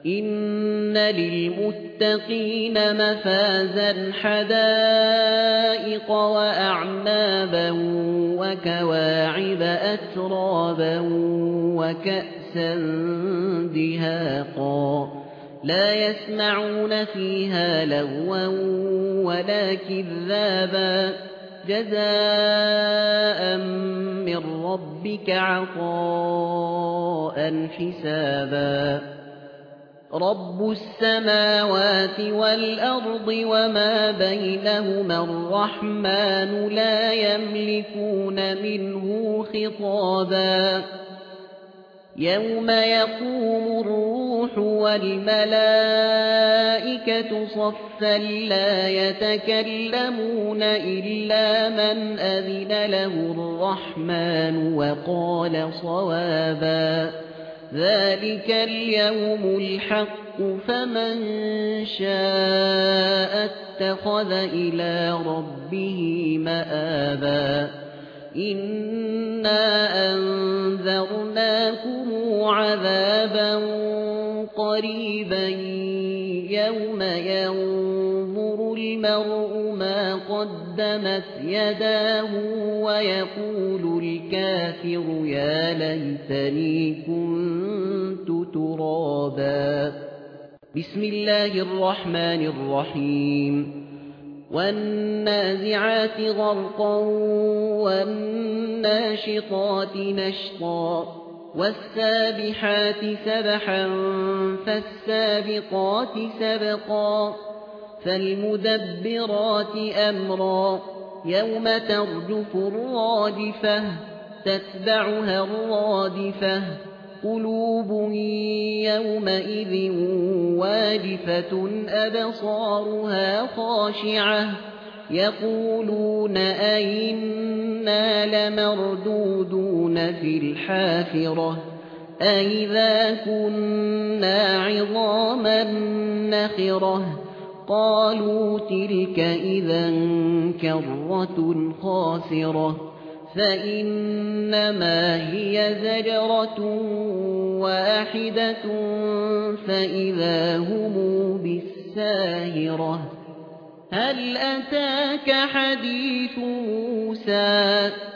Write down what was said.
إن للمتقين مفازا حدائق وأعنابا وكواعب أترابا وكأسا دهاقا لا يسمعون فيها لغوا ولا كذابا جزاء من ربك عطاء حسابا رب السماوات والأرض وما بينهما الرحمن لا يملكون منه خطابا يوم يقوم الروح والملائكة صفا لا يتكلمون إلا من أذن له الرحمن وقال صوابا ذلك اليوم الحق فمن شاء اتخذ إلى ربه مآبا إنا أنذرناكم عذابا قريبا يوم ينظر المرء ما قدمت يداه ويقول الكافر يا ليتني كنت ترابا بسم الله الرحمن الرحيم والنازعات غرقا والناشطات نشطا والسابحات سبحا فالسابقات سبقا فالمدبرات أمرا يوم ترجف الرادفة تتبعها الرادفة قلوب يومئذ واجفة أبصارها خاشعة يقولون أئنا لمردودون في الحافرة أئذا كنا عظاما نخرة قالوا تلك إذا كرة خاسرة فإنما هي زجرة واحدة فإذا هم بالساهرة هل أتاك حديث موسى